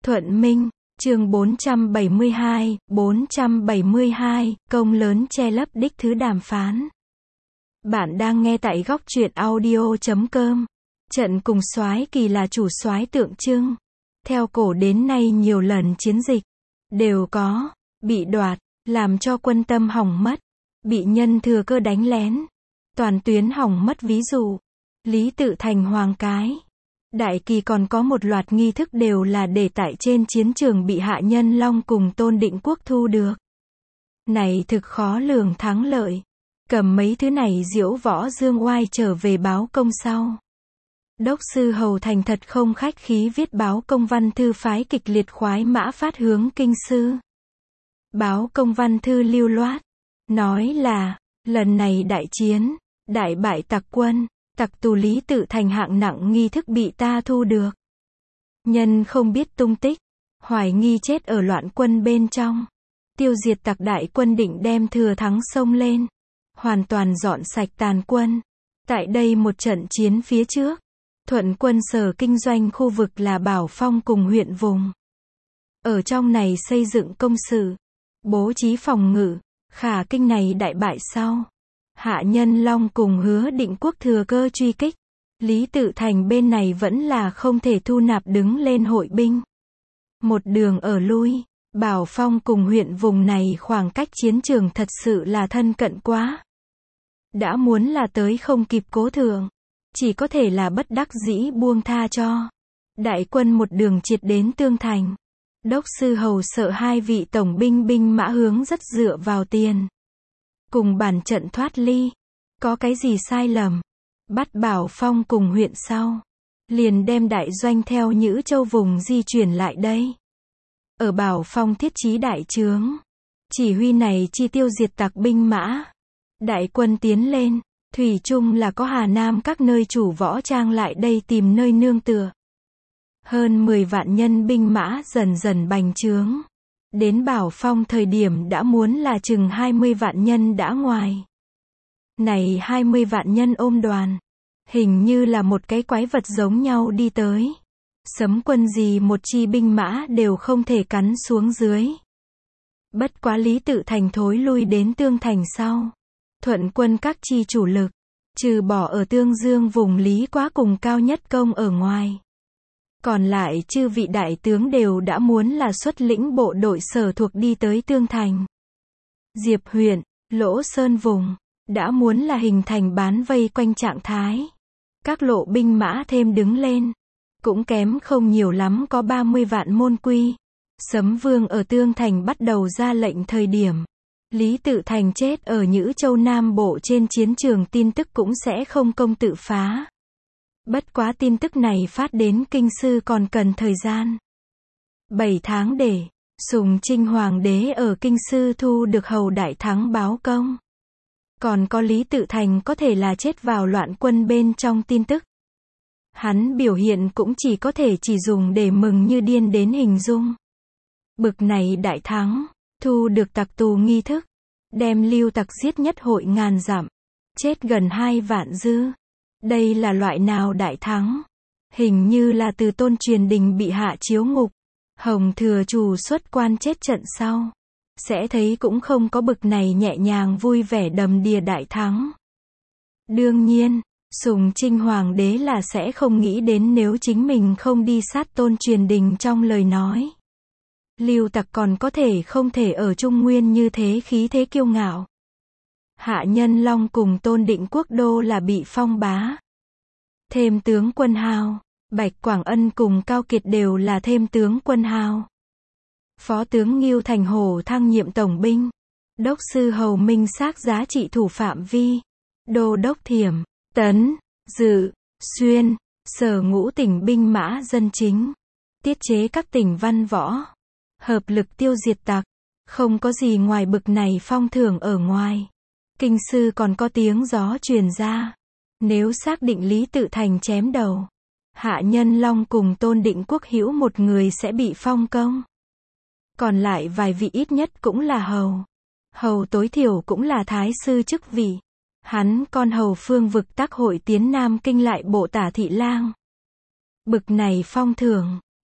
Thuận Minh, chương 472, công lớn che lấp đích thứ đàm phán. Bạn đang nghe tại góc truyện audio.com. Trận cùng soái Kỳ là chủ soái tượng trưng. Theo cổ đến nay nhiều lần chiến dịch đều có bị đoạt, làm cho quân tâm hỏng mất, bị nhân thừa cơ đánh lén, toàn tuyến hỏng mất. Ví dụ, Lý Tự Thành, Hoàng Cái, Đại Kỳ, còn có một loạt nghi thức đều là để tại trên chiến trường bị Hạ Nhân Long cùng Tôn Định Quốc thu được. Này thực khó lường thắng lợi. Cầm mấy thứ này diễu võ dương oai trở về báo công sau. Đốc sư Hầu thành thật không khách khí viết báo công văn thư, phái kịch liệt khoái mã phát hướng kinh sư. Báo công văn thư lưu loát, nói là, lần này đại chiến, đại bại tặc quân, tặc tù Lý Tự Thành hạng nặng nghi thức bị ta thu được. Nhân không biết tung tích, hoài nghi chết ở loạn quân bên trong. Tiêu diệt tặc đại quân, định đem thừa thắng xông lên, hoàn toàn dọn sạch tàn quân. Tại đây một trận chiến phía trước, Thuận quân sở kinh doanh khu vực là Bảo Phong cùng huyện vùng. Ở trong này xây dựng công sự, bố trí phòng ngự. Khả kinh này đại bại sau, Hạ Nhân Long cùng Hứa Định Quốc thừa cơ truy kích. Lý Tự Thành bên này vẫn là không thể thu nạp đứng lên hội binh. Một đường ở lui, Bảo Phong cùng huyện vùng này khoảng cách chiến trường thật sự là thân cận quá. Đã muốn là tới không kịp cố thượng, chỉ có thể là bất đắc dĩ buông tha cho. Đại quân một đường triệt đến Tương Thành. Đốc sư Hầu sợ hai vị tổng binh mã hướng rất dựa vào tiền. Cùng bản trận thoát ly. Có cái gì sai lầm? Bắt Bảo Phong cùng huyện sau. Liền đem đại doanh theo Nhữ Châu vùng di chuyển lại đây. Ở Bảo Phong thiết trí đại trướng. Chỉ huy này chi tiêu diệt tặc binh mã. Đại quân tiến lên. Thủy chung là có Hà Nam các nơi chủ võ trang lại đây tìm nơi nương tựa. Hơn 10 vạn nhân binh mã dần dần bành trướng. Đến Bảo Phong thời điểm đã muốn là chừng 20 vạn nhân đã ngoài. Này 20 vạn nhân ôm đoàn. Hình như là một cái quái vật giống nhau đi tới. Sấm quân gì một chi binh mã đều không thể cắn xuống dưới. Bất quá Lý Tự Thành thối lui đến Tương Thành sau. Thuận quân các chi chủ lực, trừ bỏ ở Tương Dương vùng Lý Quá cùng Cao Nhất Công ở ngoài. Còn lại chư vị đại tướng đều đã muốn là xuất lĩnh bộ đội sở thuộc đi tới Tương Thành. Diệp huyện, Lỗ Sơn vùng, đã muốn là hình thành bán vây quanh trạng thái. Các lộ binh mã thêm đứng lên, cũng kém không nhiều lắm có 30 vạn môn quy. Sấm Vương ở Tương Thành bắt đầu ra lệnh thời điểm. Lý Tự Thành chết ở Nhữ Châu Nam Bộ trên chiến trường tin tức cũng sẽ không công tự phá. Bất quá tin tức này phát đến kinh sư còn cần thời gian 7 tháng để Sùng Trinh Hoàng đế ở kinh sư thu được Hầu đại thắng báo công. Còn có Lý Tự Thành có thể là chết vào loạn quân bên trong tin tức. Hắn biểu hiện cũng chỉ có thể chỉ dùng để mừng như điên đến hình dung. Bực này đại thắng, thu được tặc tù nghi thức, đem lưu tặc giết nhất hội ngàn dặm, chết gần 2 vạn dư. Đây là loại nào đại thắng? Hình như là từ Tôn Truyền Đình bị hạ chiếu ngục, Hồng Thừa Trù xuất quan chết trận sau. Sẽ thấy cũng không có bực này nhẹ nhàng vui vẻ đầm đìa đại thắng. Đương nhiên, Sùng Trinh Hoàng đế là sẽ không nghĩ đến nếu chính mình không đi sát Tôn Truyền Đình trong lời nói. Lưu tặc còn có thể không thể ở Trung Nguyên như thế khí thế kiêu ngạo. Hạ Nhân Long cùng Tôn Định Quốc đô là bị phong bá. Thêm tướng quân hào, Bạch Quảng Ân cùng Cao Kiệt đều là thêm tướng quân hào. Phó tướng Ngưu Thành Hổ thăng nhiệm tổng binh. Đốc sư Hầu minh xác giá trị thủ phạm vi. Đô đốc Thiểm, Tấn, Dự, Xuyên, sở ngũ tỉnh binh mã dân chính. Tiết chế các tỉnh văn võ. Hợp lực tiêu diệt tặc. Không có gì ngoài bực này phong thưởng ở ngoài. Kinh sư còn có tiếng gió truyền ra. Nếu xác định Lý Tự Thành chém đầu, Hạ Nhân Long cùng Tôn Định Quốc hữu một người sẽ bị phong công. Còn lại vài vị ít nhất cũng là hầu. Hầu tối thiểu cũng là thái sư chức vị. Hắn con hầu phương vực tác hội tiến Nam Kinh lại bộ tả thị lang. Bực này phong thưởng,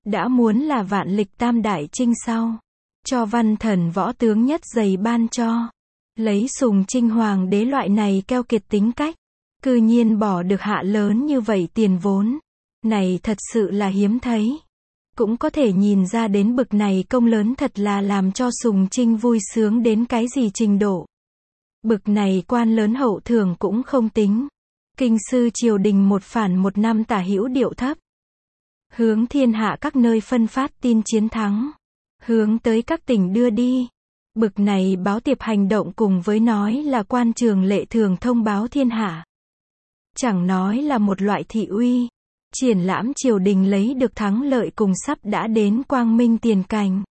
Đã muốn là vạn lịch tam đại trinh sau. Cho văn thần võ tướng nhất giày ban cho. Lấy Sùng Trinh hoàng đế loại này keo kiệt tính cách. Cư nhiên bỏ được hạ lớn như vậy tiền vốn. Này thật sự là hiếm thấy. Cũng có thể nhìn ra đến bực này công lớn thật là làm cho Sùng Trinh vui sướng đến cái gì trình độ. Bực này quan lớn hậu thưởng cũng không tính. Kinh sư triều đình một phản một năm tả hữu điệu thấp. Hướng thiên hạ các nơi phân phát tin chiến thắng. Hướng tới các tỉnh đưa đi. Bực này báo tiệp hành động cùng với nói là quan trường lệ thường thông báo thiên hạ. Chẳng nói là một loại thị uy. Triển lãm triều đình lấy được thắng lợi cùng sắp đã đến quang minh tiền cảnh.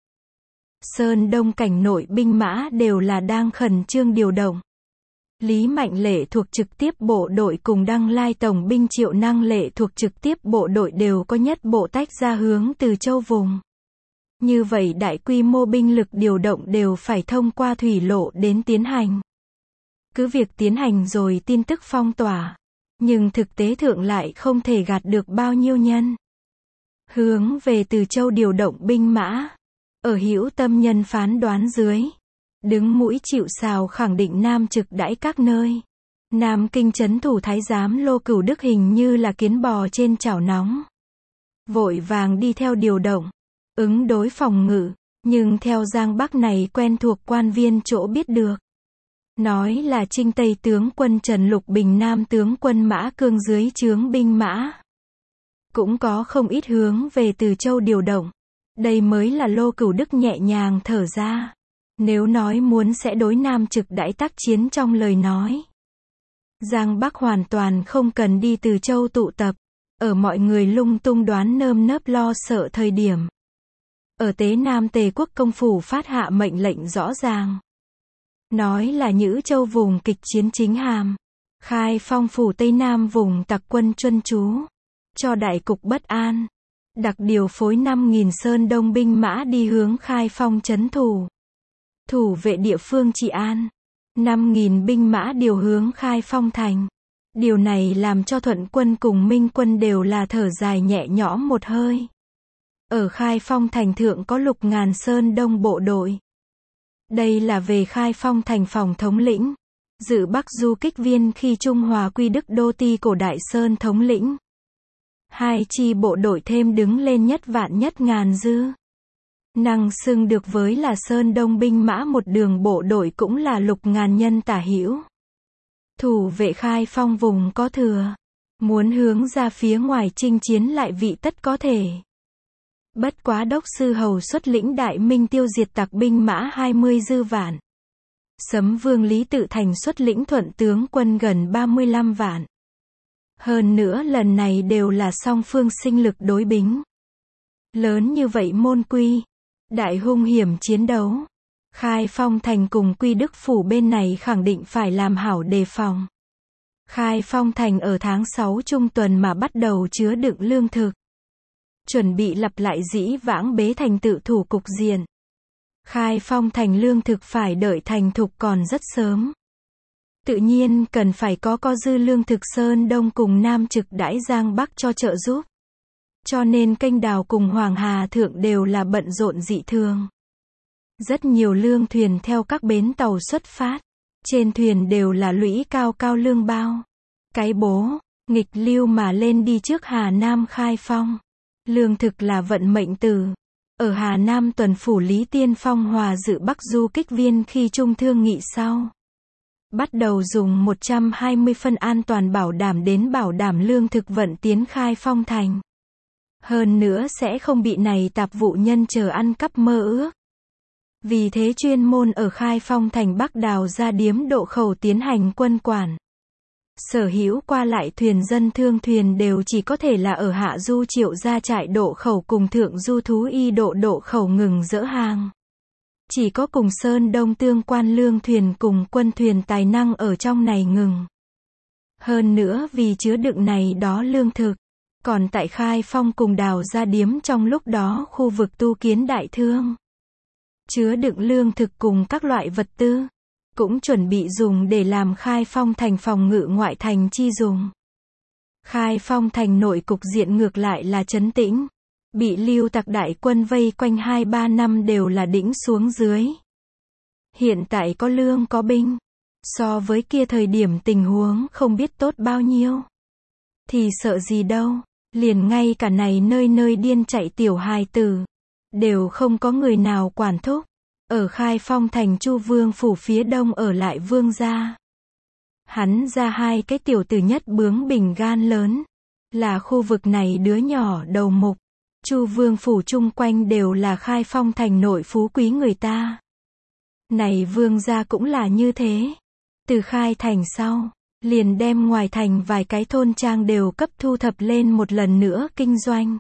Sơn Đông cảnh nội binh mã đều là đang khẩn trương điều động. Lý Mạnh Lệ thuộc trực tiếp bộ đội cùng Đăng Lai tổng binh Triệu Năng Lệ thuộc trực tiếp bộ đội đều có nhất bộ tách ra hướng Từ Châu vùng. Như vậy đại quy mô binh lực điều động đều phải thông qua thủy lộ đến tiến hành. Cứ việc tiến hành rồi tin tức phong tỏa. Nhưng thực tế thượng lại không thể gạt được bao nhiêu nhân. Hướng về Từ Châu điều động binh mã. Ở hữu tâm nhân phán đoán dưới. Đứng mũi chịu sào khẳng định Nam trực đãi các nơi. Nam Kinh trấn thủ thái giám Lô Cửu Đức hình như là kiến bò trên chảo nóng. Vội vàng đi theo điều động. Ứng đối phòng ngự. Nhưng theo Giang Bắc này quen thuộc quan viên chỗ biết được. Nói là Trinh Tây tướng quân Trần Lục Bình Nam tướng quân Mã Cương dưới trướng binh mã. Cũng có không ít hướng về Từ Châu điều động. Đây mới là Lô Cửu Đức nhẹ nhàng thở ra. Nếu nói muốn sẽ đối Nam trực đãi tác chiến trong lời nói. Giang Bắc hoàn toàn không cần đi Từ Châu tụ tập. Ở mọi người lung tung đoán nơm nớp lo sợ thời điểm. Ở Tế Nam Tề quốc công phủ phát hạ mệnh lệnh rõ ràng. Nói là Nhữ Châu vùng kịch chiến chính hàm. Khai Phong phủ Tây Nam vùng tặc quân truân trú. Cho đại cục bất an. Đặc điều phối 5.000 Sơn Đông binh mã đi hướng Khai Phong trấn thủ. Thủ vệ địa phương trị an. 5.000 binh mã điều hướng Khai Phong thành. Điều này làm cho Thuận quân cùng Minh quân đều là thở dài nhẹ nhõm một hơi. Ở Khai Phong thành thượng có 6.000 Sơn Đông bộ đội. Đây là về Khai Phong thành phòng thống lĩnh. Dự Bắc du kích viên khi Trung Hòa Quy Đức Đô Ti cổ Đại Sơn thống lĩnh. 2 chi bộ đội thêm đứng lên nhất vạn nhất ngàn dư. Năng xưng được với là Sơn Đông binh mã một đường bộ đội cũng là 6.000 nhân tả hữu. Thủ vệ Khai Phong vùng có thừa. Muốn hướng ra phía ngoài chinh chiến lại vị tất có thể. Bất quá đốc sư hầu xuất lĩnh đại minh tiêu diệt tặc binh mã 20 dư vạn. Sấm vương Lý Tự Thành xuất lĩnh thuận tướng quân gần 35 vạn. Hơn nữa lần này đều là song phương sinh lực đối bính. Lớn như vậy môn quy. Đại hung hiểm chiến đấu. Khai Phong thành cùng Quy Đức phủ bên này khẳng định phải làm hảo đề phòng. Khai Phong thành ở tháng 6 trung tuần mà bắt đầu chứa đựng lương thực. Chuẩn bị lặp lại dĩ vãng bế thành tự thủ cục diện. Khai Phong thành lương thực phải đợi thành thục còn rất sớm. Tự nhiên cần phải có dư lương thực Sơn Đông cùng Nam trực đãi Giang Bắc cho trợ giúp. Cho nên kênh đào cùng Hoàng Hà thượng đều là bận rộn dị thường. Rất nhiều lương thuyền theo các bến tàu xuất phát. Trên thuyền đều là lũy cao cao lương bao. Cái bố, nghịch lưu mà lên đi trước Hà Nam Khai Phong. Lương thực là vận mệnh tử. Ở Hà Nam tuần phủ Lý Tiên Phong hòa dự Bắc du kích viên khi trung thương nghị sau. Bắt đầu dùng 120 phân an toàn bảo đảm đến bảo đảm lương thực vận tiến Khai Phong thành. Hơn nữa sẽ không bị này tạp vụ nhân chờ ăn cắp mơ ước. Vì thế chuyên môn ở Khai Phong thành Bắc đào ra điếm độ khẩu tiến hành quân quản. Sở hữu qua lại thuyền dân thương thuyền đều chỉ có thể là ở hạ du Triệu gia trại độ khẩu cùng thượng du Thú Y độ khẩu ngừng dỡ hàng. Chỉ có cùng Sơn Đông tương quan lương thuyền cùng quân thuyền tài năng ở trong này ngừng. Hơn nữa vì chứa đựng này đó lương thực. Còn tại Khai Phong cùng đào ra điếm trong lúc đó khu vực tu kiến đại thương. Chứa đựng lương thực cùng các loại vật tư. Cũng chuẩn bị dùng để làm Khai Phong thành phòng ngự ngoại thành chi dùng. Khai Phong thành nội cục diện ngược lại là trấn tĩnh. Bị Lưu Tặc đại quân vây quanh 2-3 năm đều là đĩnh xuống dưới. Hiện tại có lương có binh, so với kia thời điểm tình huống không biết tốt bao nhiêu. Thì sợ gì đâu, liền ngay cả này nơi nơi điên chạy tiểu hài tử, đều không có người nào quản thúc. Ở Khai Phong thành Chu Vương phủ phía đông ở lại Vương gia. Hắn ra 2 cái tiểu tử nhất bướng bỉnh gan lớn, là khu vực này đứa nhỏ đầu mục. Chu Vương phủ chung quanh đều là Khai Phong thành nội phú quý người ta. Này Vương gia cũng là như thế. Từ khai thành sau, liền đem ngoài thành vài cái thôn trang đều cấp thu thập lên một lần nữa kinh doanh.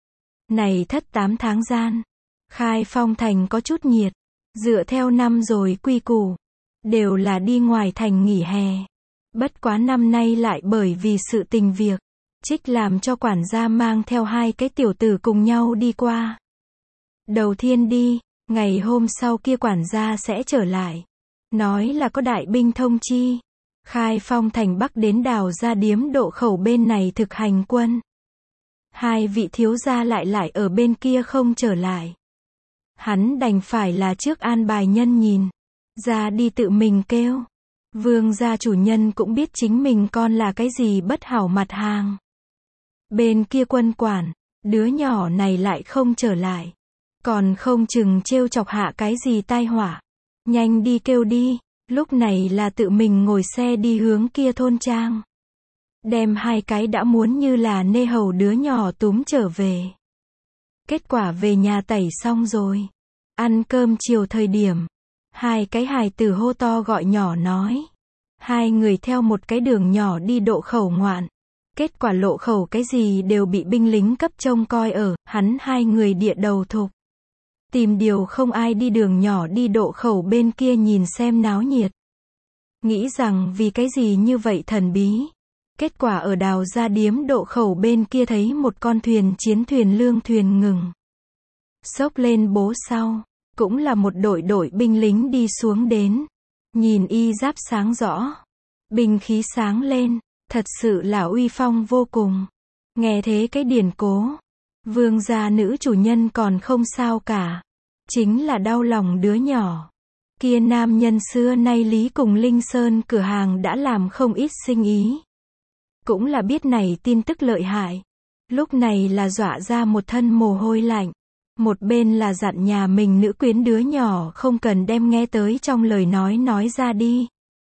Này 7-8 tháng gian, Khai Phong thành có chút nhiệt, dựa theo năm rồi quy củ, đều là đi ngoài thành nghỉ hè. Bất quá năm nay lại bởi vì sự tình việc, Trích làm cho quản gia mang theo 2 cái tiểu tử cùng nhau đi qua. Đầu tiên đi, ngày hôm sau kia quản gia sẽ trở lại. Nói là có đại binh thông chi. Khai Phong thành Bắc đến Đào Gia Điếm Độ Khẩu bên này thực hành quân. 2 vị thiếu gia lại ở bên kia không trở lại. Hắn đành phải là trước an bài nhân nhìn. Ra đi tự mình kêu. Vương gia chủ nhân cũng biết chính mình con là cái gì bất hảo mặt hàng. Bên kia quân quản, đứa nhỏ này lại không trở lại. Còn không chừng trêu chọc hạ cái gì tai họa. Nhanh đi kêu đi, lúc này là tự mình ngồi xe đi hướng kia thôn trang. Đem 2 cái đã muốn như là nê hầu đứa nhỏ túm trở về. Kết quả về nhà tẩy xong rồi. Ăn cơm chiều thời điểm. 2 cái hài tử hô to gọi nhỏ nói. 2 người theo một cái đường nhỏ đi Độ Khẩu ngoạn. Kết quả lộ khẩu cái gì đều bị binh lính cấp trông coi ở, hắn 2 người địa đầu thục. Tìm điều không ai đi đường nhỏ đi Độ Khẩu bên kia nhìn xem náo nhiệt. Nghĩ rằng vì cái gì như vậy thần bí. Kết quả ở Đào Gia Điếm Độ Khẩu bên kia thấy một con thuyền chiến thuyền lương thuyền ngừng. Xốc lên bố sau, cũng là một đội binh lính đi xuống đến. Nhìn y giáp sáng rõ, binh khí sáng lên, thật sự là uy phong vô cùng. Nghe thế cái điển cố, Vương gia nữ chủ nhân còn không sao cả. Chính là đau lòng đứa nhỏ. Kia nam nhân xưa nay Lý cùng Linh Sơn cửa hàng đã làm không ít sinh ý. Cũng là biết này tin tức lợi hại. Lúc này là dọa ra một thân mồ hôi lạnh. Một bên là dặn nhà mình nữ quyến đứa nhỏ không cần đem nghe tới trong lời nói ra đi.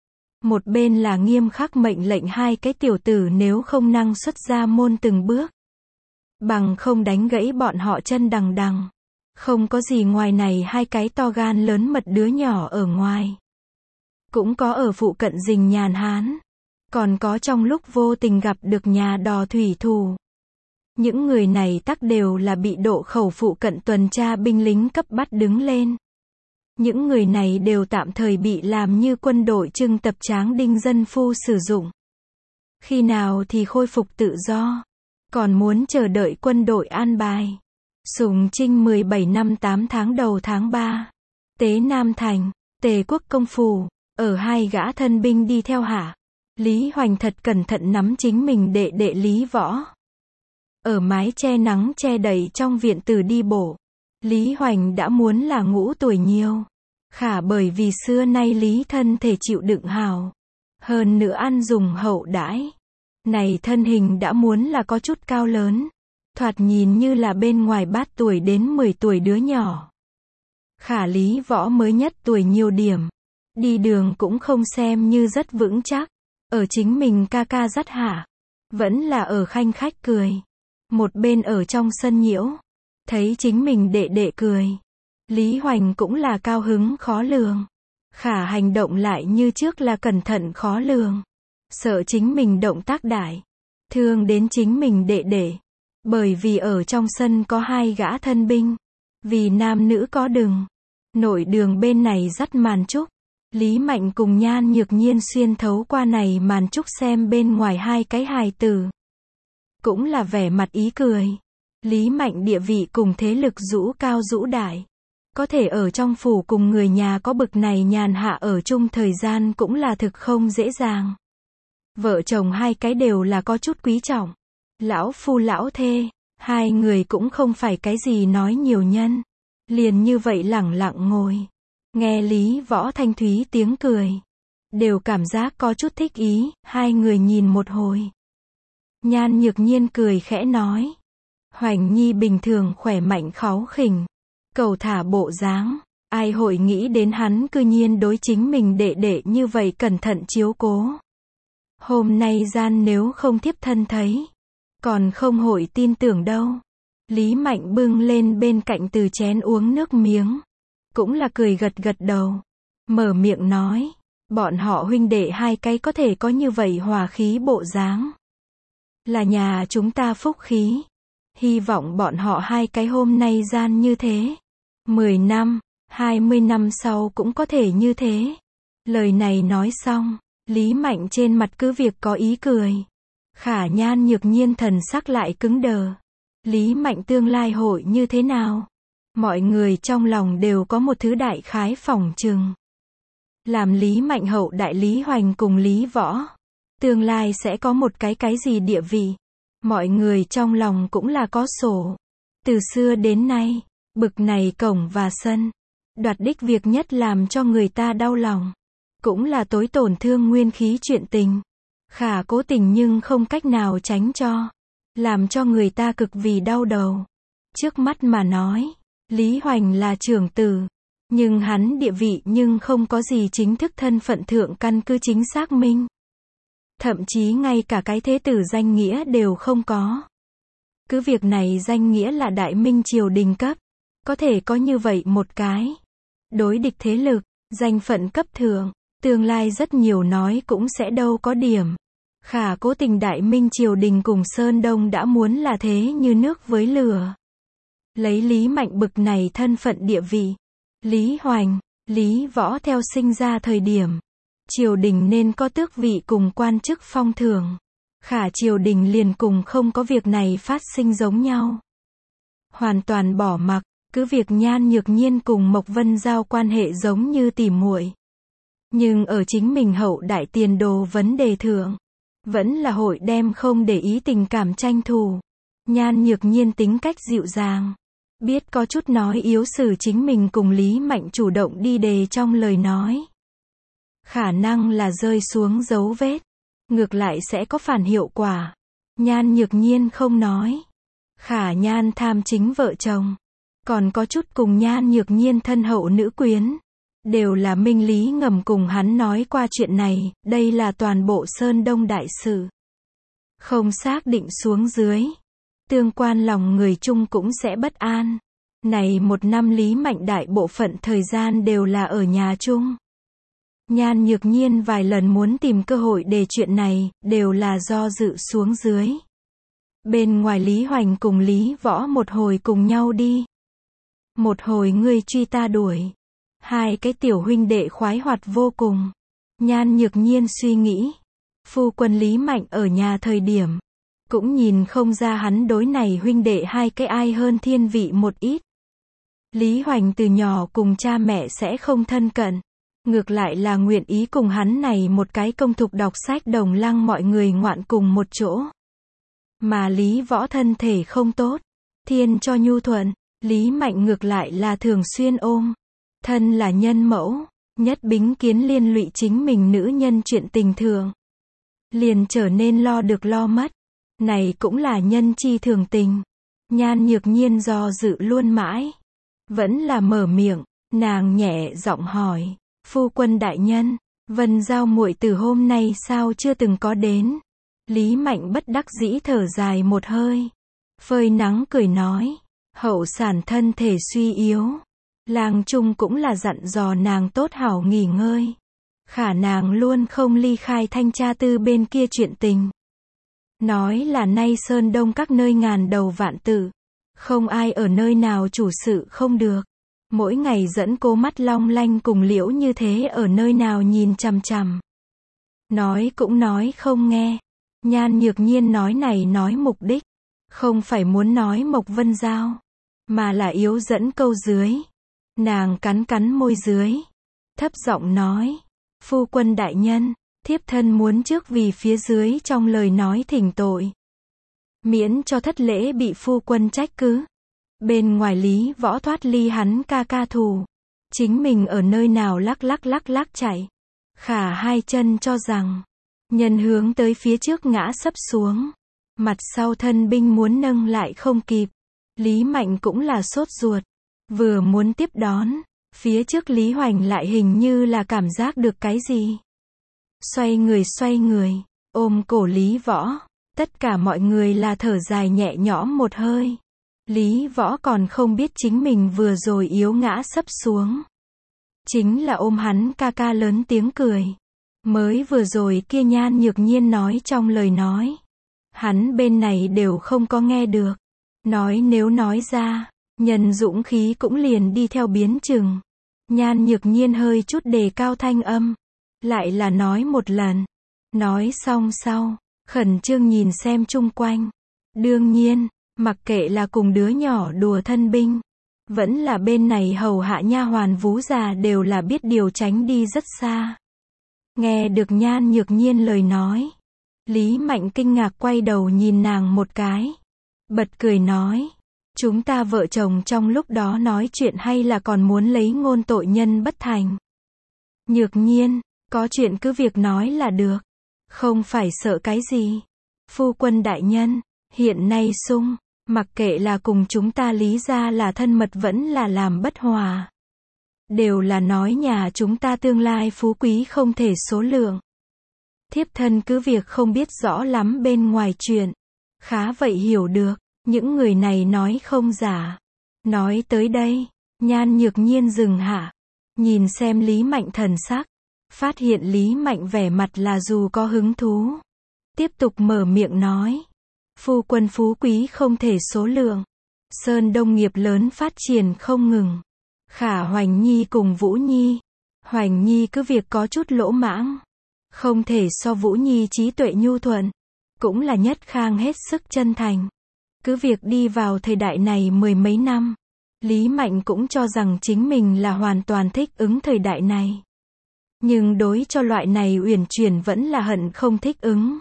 Một bên là nghiêm khắc mệnh lệnh 2 cái tiểu tử nếu không năng xuất ra môn từng bước. Bằng không đánh gãy bọn họ chân đằng đằng. Không có gì ngoài này 2 cái to gan lớn mật đứa nhỏ ở ngoài. Cũng có ở phụ cận Dình Nhàn Hán. Còn có trong lúc vô tình gặp được nhà đò thủy thủ. Những người này tắc đều là bị Độ Khẩu phụ cận tuần tra binh lính cấp bắt đứng lên. Những người này đều tạm thời bị làm như quân đội trưng tập tráng đinh dân phu sử dụng. Khi nào thì khôi phục tự do. Còn muốn chờ đợi quân đội an bài. Sùng Trinh 17 năm 8 tháng đầu tháng 3. Tế Nam Thành, Tề Quốc công phủ, ở 2 gã thân binh đi theo hạ. Lý Hoành thật cẩn thận nắm chính mình đệ đệ Lý Võ. Ở mái che nắng che đậy trong viện tử đi bộ. Lý Hoành đã muốn là ngũ tuổi nhiều. Khả bởi vì xưa nay Lý thân thể chịu đựng hào. Hơn nữa ăn dùng hậu đãi. Này thân hình đã muốn là có chút cao lớn. Thoạt nhìn như là bên ngoài 8 tuổi đến 10 tuổi đứa nhỏ. Khả Lý Võ mới nhất tuổi nhiều điểm. Đi đường cũng không xem như rất vững chắc. Ở chính mình ca ca dắt hạ. Vẫn là ở khanh khách cười. Một bên ở trong sân nhiễu. Thấy chính mình đệ đệ cười. Lý Hoành cũng là cao hứng khó lường. Khả hành động lại như trước là cẩn thận khó lường. Sợ chính mình động tác đại. Thương đến chính mình đệ đệ. Bởi vì ở trong sân có 2 gã thân binh. Vì nam nữ có đường. Nội đường bên này dắt màn trúc. Lý Mạnh cùng Nhan Nhược Nhiên xuyên thấu qua này màn trúc xem bên ngoài 2 cái hài tử. Cũng là vẻ mặt ý cười. Lý Mạnh địa vị cùng thế lực rũ cao rũ đại. Có thể ở trong phủ cùng người nhà có bực này nhàn hạ ở chung thời gian cũng là thực không dễ dàng. Vợ chồng 2 cái đều là có chút quý trọng. Lão phu lão thê, Hai người cũng không phải cái gì nói nhiều nhân. Liền như vậy lẳng lặng ngồi. Nghe Lý Võ Thanh thúy tiếng cười. Đều cảm giác có chút thích ý, hai người nhìn một hồi. Nhan Nhược Nhiên cười khẽ nói. Hoành Nhi bình thường khỏe mạnh kháu khỉnh. Cầu thả bộ dáng. Ai hội nghĩ đến hắn cư nhiên đối chính mình đệ đệ như vậy cẩn thận chiếu cố. Hôm nay gian nếu không thiếp thân thấy. Còn không hội tin tưởng đâu. Lý Mạnh bưng lên bên cạnh từ chén uống nước miếng. Cũng là cười gật gật đầu. Mở miệng nói. Bọn họ huynh đệ hai cái có thể có như vậy hòa khí bộ dáng. Là nhà chúng ta phúc khí. Hy vọng bọn họ hai cái hôm nay gian như thế. 10 năm, 20 năm sau cũng có thể như thế. Lời này nói xong, Lý Mạnh trên mặt cứ việc có ý cười. Khả Nhan Nhược Nhiên thần sắc lại cứng đờ. Lý Mạnh tương lai hội như thế nào? Mọi người trong lòng đều có một thứ đại khái phỏng chừng. Làm Lý Mạnh hậu đại Lý Hoành cùng Lý Võ. Tương lai sẽ có một cái gì địa vị. Mọi người trong lòng cũng là có sổ. Từ xưa đến nay, bực này cổng và sân. Đoạt đích việc nhất làm cho người ta đau lòng. Cũng là tối tổn thương nguyên khí chuyện tình. Khả cố tình nhưng không cách nào tránh cho. Làm cho người ta cực vì đau đầu. Trước mắt mà nói, Lý Hoành là trưởng tử. Nhưng hắn địa vị nhưng không có gì chính thức thân phận thượng căn cứ chính xác minh. Thậm chí ngay cả cái thế tử danh nghĩa đều không có. Cứ việc này danh nghĩa là đại minh triều đình cấp. Có thể có như vậy một cái. Đối địch thế lực, danh phận cấp thượng, tương lai rất nhiều nói cũng sẽ đâu có điểm. Khả cố tình đại minh triều đình cùng Sơn Đông đã muốn là thế như nước với lửa. Lấy Lý Mạnh bực này thân phận địa vị. Lý Hoành, Lý Võ theo sinh ra thời điểm. Triều đình nên có tước vị cùng quan chức phong thưởng. Khả triều đình liền cùng không có việc này phát sinh giống nhau. Hoàn toàn bỏ mặc, cứ việc Nhan Nhược Nhiên cùng Mộc Vân Giao quan hệ giống như tỉ muội. Nhưng ở chính mình hậu đại tiền đồ vấn đề thượng. Vẫn là hội đem không để ý tình cảm tranh thủ. Nhan Nhược Nhiên tính cách dịu dàng. Biết có chút nói yếu xử chính mình cùng Lý Mạnh chủ động đi đề trong lời nói. Khả năng là rơi xuống dấu vết. Ngược lại sẽ có phản hiệu quả. Nhan Nhược Nhiên không nói. Khả Nhan tham chính vợ chồng. Còn có chút cùng Nhan Nhược Nhiên thân hậu nữ quyến. Đều là minh lý ngầm cùng hắn nói qua chuyện này. Đây là toàn bộ Sơn Đông đại sự. Không xác định xuống dưới. Tương quan lòng người chung cũng sẽ bất an. Này một năm Lý Mạnh đại bộ phận thời gian đều là ở nhà chung. Nhan Nhược Nhiên vài lần muốn tìm cơ hội để chuyện này, đều là do dự xuống dưới. Bên ngoài Lý Hoành cùng Lý Võ một hồi cùng nhau đi. Một hồi ngươi truy ta đuổi. Hai cái tiểu huynh đệ khoái hoạt vô cùng. Nhan Nhược Nhiên suy nghĩ. Phu quân Lý Mạnh ở nhà thời điểm. Cũng nhìn không ra hắn đối này huynh đệ hai cái ai hơn thiên vị một ít. Lý Hoành từ nhỏ cùng cha mẹ sẽ không thân cận. Ngược lại là nguyện ý cùng hắn này một cái công thục đọc sách đồng lăng mọi người ngoạn cùng một chỗ. Mà Lý Võ thân thể không tốt. Thiên cho nhu thuận. Lý Mạnh ngược lại là thường xuyên ôm. Thân là nhân mẫu. Nhất bính kiến liên lụy chính mình nữ nhân chuyện tình thường. Liền trở nên lo được lo mất. Này cũng là nhân chi thường tình. Nhan Nhược Nhiên do dự luôn mãi. Vẫn là mở miệng. Nàng nhẹ giọng hỏi. Phu quân đại nhân, Vân Giao muội từ hôm nay sao chưa từng có đến. Lý Mạnh bất đắc dĩ thở dài một hơi. Phơi nắng cười nói. Hậu sản thân thể suy yếu. Làng chung cũng là dặn dò nàng tốt hảo nghỉ ngơi. Khả nàng luôn không ly khai thanh tra tư bên kia chuyện tình. Nói là nay Sơn Đông các nơi ngàn đầu vạn tử. Không ai ở nơi nào chủ sự không được. Mỗi ngày dẫn cô mắt long lanh cùng Liễu như thế ở nơi nào nhìn chằm chằm. Nói cũng nói không nghe. Nhan Nhược Nhiên nói này nói mục đích. Không phải muốn nói Mộc Vân Giao. Mà là yếu dẫn câu dưới. Nàng cắn cắn môi dưới. Thấp giọng nói. Phu quân đại nhân. Thiếp thân muốn trước vì phía dưới trong lời nói thỉnh tội. miễn cho thất lễ bị phu quân trách cứ. Bên ngoài Lý Võ thoát ly hắn ca ca thù. Chính mình ở nơi nào lắc lắc chạy. Khả hai chân cho rằng, nhân hướng tới phía trước ngã sấp xuống. Mặt sau thân binh muốn nâng lại không kịp. Lý Mạnh cũng là sốt ruột. Vừa muốn tiếp đón. Phía trước Lý Hoành lại hình như là cảm giác được cái gì. Xoay người, ôm cổ Lý Võ. Tất cả mọi người là thở dài nhẹ nhõm một hơi. Lý Võ còn không biết chính mình vừa rồi yếu ngã sấp xuống. Chính là ôm hắn ca ca lớn tiếng cười. Mới vừa rồi kia Nhan Nhược Nhiên nói trong lời nói. Hắn bên này đều không có nghe được. Nói nếu nói ra, nhân dũng khí cũng liền đi theo biến chừng. Nhan Nhược Nhiên hơi chút đề cao thanh âm. Lại là nói một lần. Nói xong sau, khẩn trương nhìn xem chung quanh. Đương nhiên, mặc kệ là cùng đứa nhỏ đùa thân binh, vẫn là bên này hầu hạ nha hoàn vú già đều là biết điều tránh đi rất xa. Nghe được Nhan Nhược Nhiên lời nói, Lý Mạnh kinh ngạc quay đầu nhìn nàng một cái. Bật cười nói, chúng ta vợ chồng trong lúc đó nói chuyện hay là còn muốn lấy ngôn tội nhân bất thành. Nhược Nhiên, có chuyện cứ việc nói là được. Không phải sợ cái gì. Phu quân đại nhân, hiện nay sung, mặc kệ là cùng chúng ta Lý gia là thân mật vẫn là làm bất hòa. Đều là nói nhà chúng ta tương lai phú quý không thể số lượng. Thiếp thân cứ việc không biết rõ lắm bên ngoài chuyện. Khá vậy hiểu được, những người này nói không giả. Nói tới đây, Nhan Nhược Nhiên dừng hạ. Nhìn xem Lý Mạnh thần sắc. Phát hiện Lý Mạnh vẻ mặt là dù có hứng thú. Tiếp tục mở miệng nói. Phu quân phú quý không thể số lượng. Sơn Đông nghiệp lớn phát triển không ngừng. Khả Hoành Nhi cùng Vũ Nhi. Hoành Nhi cứ việc có chút lỗ mãng. Không thể so Vũ Nhi trí tuệ nhu thuận. Cũng là nhất khang hết sức chân thành. Cứ việc đi vào thời đại này mười mấy năm. Lý Mạnh cũng cho rằng chính mình là hoàn toàn thích ứng thời đại này. Nhưng đối cho loại này uyển chuyển vẫn là hận không thích ứng.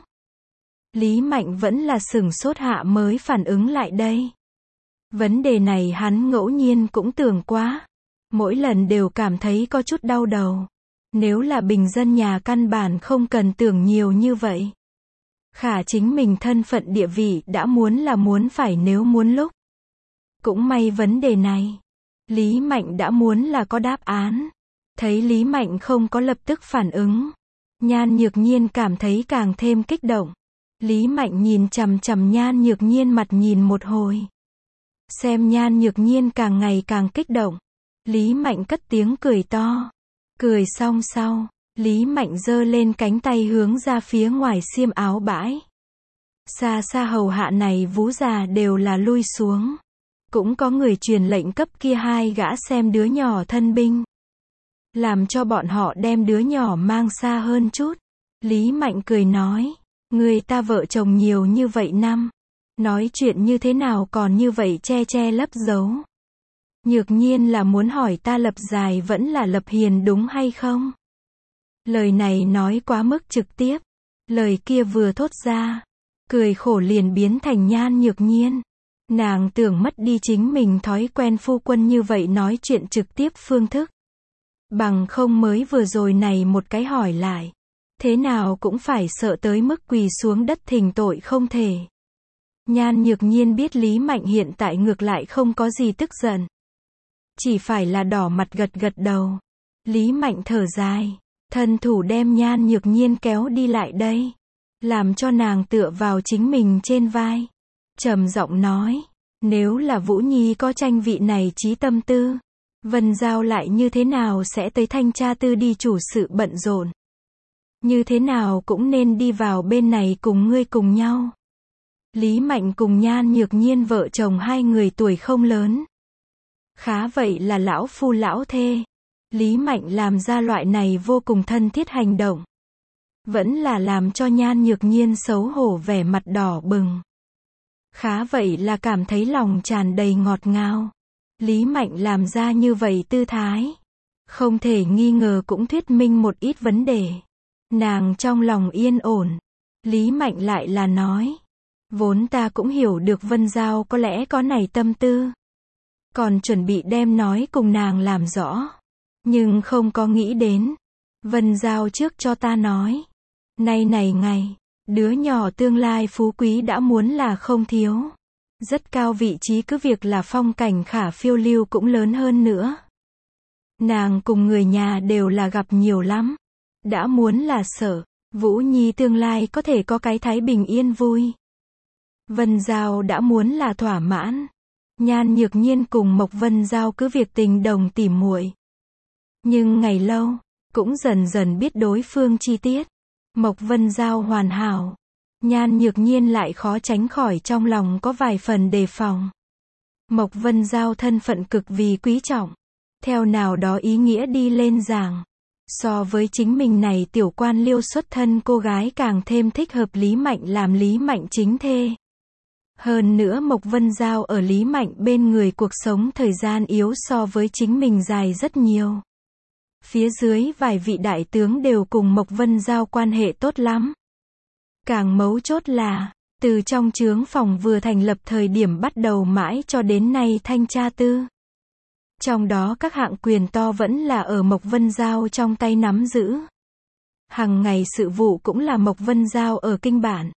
Lý Mạnh vẫn là sửng sốt hạ mới phản ứng lại đây. Vấn đề này hắn ngẫu nhiên cũng tưởng quá. Mỗi lần đều cảm thấy có chút đau đầu. Nếu là bình dân nhà căn bản không cần tưởng nhiều như vậy. Khả chính mình thân phận địa vị đã muốn là muốn phải nếu muốn lúc. Cũng may vấn đề này. Lý Mạnh đã muốn là có đáp án. Thấy Lý Mạnh không có lập tức phản ứng. Nhan Nhược Nhiên cảm thấy càng thêm kích động. Lý Mạnh nhìn chằm chằm Nhan Nhược Nhiên mặt nhìn một hồi. Xem Nhan Nhược Nhiên càng ngày càng kích động. Lý Mạnh cất tiếng cười to. Cười xong sau, Lý Mạnh giơ lên cánh tay hướng ra phía ngoài xiêm áo bãi. Xa xa hầu hạ này vú già đều là lui xuống. Cũng có người truyền lệnh cấp kia hai gã xem đứa nhỏ thân binh. Làm cho bọn họ đem đứa nhỏ mang xa hơn chút. Lý Mạnh cười nói. Người ta vợ chồng nhiều như vậy năm. Nói chuyện như thế nào còn như vậy che lấp giấu. Nhược Nhiên là muốn hỏi ta lập dài vẫn là lập hiền đúng hay không? Lời này nói quá mức trực tiếp. Lời kia vừa thốt ra. Cười khổ liền biến thành Nhan Nhược Nhiên. Nàng tưởng mất đi chính mình thói quen phu quân như vậy nói chuyện trực tiếp phương thức. Bằng không mới vừa rồi này một cái hỏi lại. Thế nào cũng phải sợ tới mức quỳ xuống đất thỉnh tội không thể. Nhan Nhược Nhiên biết Lý Mạnh hiện tại ngược lại không có gì tức giận. Chỉ phải là đỏ mặt gật đầu. Lý Mạnh thở dài. Thân thủ đem Nhan Nhược Nhiên kéo đi lại đây. Làm cho nàng tựa vào chính mình trên vai. Trầm giọng nói. Nếu là Vũ Nhi có tranh vị này trí tâm tư. Vân Giao lại như thế nào sẽ tới thanh tra tư đi chủ sự bận rộn. Như thế nào cũng nên đi vào bên này cùng ngươi cùng nhau. Lý Mạnh cùng Nhan Nhược Nhiên vợ chồng hai người tuổi không lớn. Khá vậy là lão phu lão thê. Lý Mạnh làm ra loại này vô cùng thân thiết hành động. Vẫn là làm cho Nhan Nhược Nhiên xấu hổ vẻ mặt đỏ bừng. Khá vậy là cảm thấy lòng tràn đầy ngọt ngào. Lý Mạnh làm ra như vậy tư thái. Không thể nghi ngờ cũng thuyết minh một ít vấn đề. Nàng trong lòng yên ổn. Lý Mạnh lại là nói. Vốn ta cũng hiểu được Vân Giao có lẽ có này tâm tư. Còn chuẩn bị đem nói cùng nàng làm rõ. Nhưng không có nghĩ đến. Vân Giao trước cho ta nói. Nay này ngày, đứa nhỏ tương lai phú quý đã muốn là không thiếu. Rất cao vị trí cứ việc là phong cảnh khả phiêu lưu cũng lớn hơn nữa. Nàng cùng người nhà đều là gặp nhiều lắm. Đã muốn là sợ, Vũ Nhi tương lai có thể có cái thái bình yên vui. Vân Giao đã muốn là thỏa mãn. Nhan Nhược Nhiên cùng Mộc Vân Giao cứ việc tình đồng tỉ muội. Nhưng ngày lâu, cũng dần dần biết đối phương chi tiết. Mộc Vân Giao hoàn hảo. Nhan Nhược Nhiên lại khó tránh khỏi trong lòng có vài phần đề phòng. Mộc Vân Giao thân phận cực vì quý trọng. Theo nào đó ý nghĩa đi lên giảng. So với chính mình này tiểu quan liêu xuất thân cô gái càng thêm thích hợp Lý Mạnh làm Lý Mạnh chính thê. Hơn nữa Mộc Vân Giao ở Lý Mạnh bên người cuộc sống thời gian yếu so với chính mình dài rất nhiều. Phía dưới vài vị đại tướng đều cùng Mộc Vân Giao quan hệ tốt lắm. Càng mấu chốt là, từ trong chướng phòng vừa thành lập thời điểm bắt đầu mãi cho đến nay thanh tra tư. Trong đó các hạng quyền to vẫn là ở Mộc Vân Giao trong tay nắm giữ. Hằng ngày sự vụ cũng là Mộc Vân Giao ở kinh bản.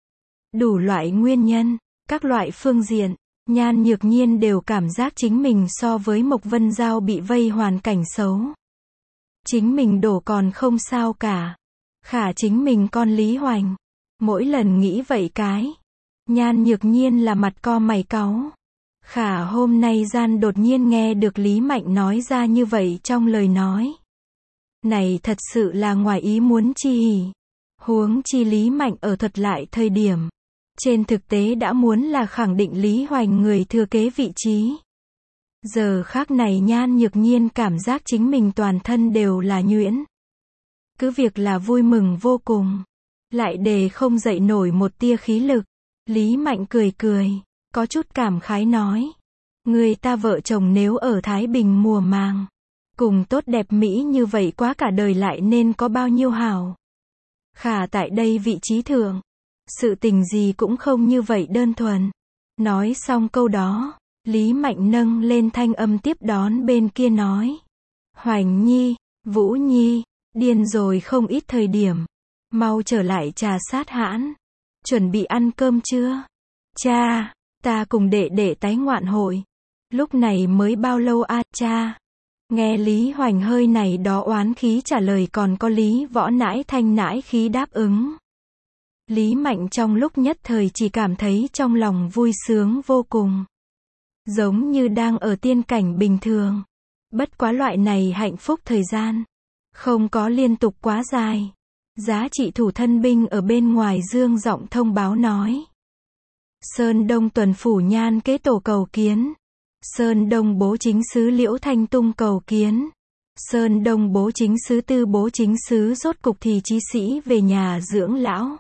Đủ loại nguyên nhân, các loại phương diện, Nhan Nhược Nhiên đều cảm giác chính mình so với Mộc Vân Giao bị vây hoàn cảnh xấu. Chính mình đổ còn không sao cả. Khả chính mình con Lý Hoành. Mỗi lần nghĩ vậy cái. Nhan Nhược Nhiên là mặt co mày cáu. Khả hôm nay gian đột nhiên nghe được Lý Mạnh nói ra như vậy trong lời nói. Này thật sự là ngoài ý muốn chi hỉ. Huống chi Lý Mạnh ở thuật lại thời điểm. Trên thực tế đã muốn là khẳng định Lý Hoành người thừa kế vị trí. Giờ khác này Nhan Nhược Nhiên cảm giác chính mình toàn thân đều là nhuyễn. Cứ việc là vui mừng vô cùng. Lại đề không dậy nổi một tia khí lực. Lý Mạnh cười cười, có chút cảm khái nói. Người ta vợ chồng nếu ở Thái Bình mùa màng. Cùng tốt đẹp mỹ như vậy quá cả đời lại nên có bao nhiêu hảo. Khả tại đây vị trí thượng. Sự tình gì cũng không như vậy đơn thuần. Nói xong câu đó. Lý Mạnh nâng lên thanh âm tiếp đón bên kia nói. Hoành Nhi, Vũ Nhi, điên rồi không ít thời điểm. Mau trở lại trà sát hãn. Chuẩn bị ăn cơm chưa? Cha, ta cùng đệ đệ tái ngoạn hội. Lúc này mới bao lâu a cha? Nghe Lý Hoành hơi này đó oán khí trả lời còn có Lý Võ nãi thanh nãi khí đáp ứng. Lý Mạnh trong lúc nhất thời chỉ cảm thấy trong lòng vui sướng vô cùng. Giống như đang ở tiên cảnh bình thường. Bất quá loại này hạnh phúc thời gian. Không có liên tục quá dài. Giá trị thủ thân binh ở bên ngoài dương giọng thông báo nói. Sơn Đông tuần phủ Nhan kế tổ cầu kiến. Sơn Đông bố chính sứ Liễu Thanh Tung cầu kiến. Sơn Đông bố chính sứ Tư bố chính sứ rốt cục thì chí sĩ về nhà dưỡng lão.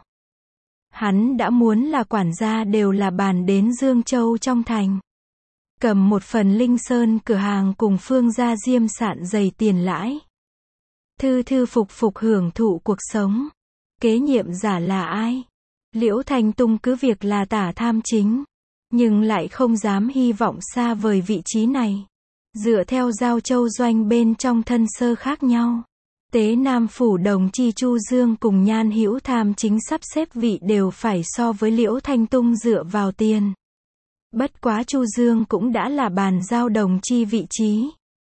Hắn đã muốn là quản gia đều là bàn đến Dương Châu trong thành. Cầm một phần Linh Sơn cửa hàng cùng Phương gia diêm sạn dày tiền lãi. Thư thư phục phục hưởng thụ cuộc sống. Kế nhiệm giả là ai? Liễu Thanh Tung cứ việc là tả tham chính. Nhưng lại không dám hy vọng xa vời vị trí này. Dựa theo Giao Châu doanh bên trong thân sơ khác nhau. Tế Nam Phủ Đồng Chi Chu Dương cùng Nhan Hữu tham chính sắp xếp vị đều phải so với Liễu Thanh Tung dựa vào tiền. Bất quá Chu Dương cũng đã là bàn giao Đồng Chi vị trí.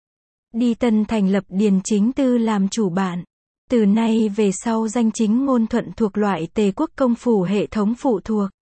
Đi Tân thành lập Điền Chính Tư làm chủ bạn. Từ nay về sau danh chính ngôn thuận thuộc loại Tề quốc công phủ hệ thống phụ thuộc.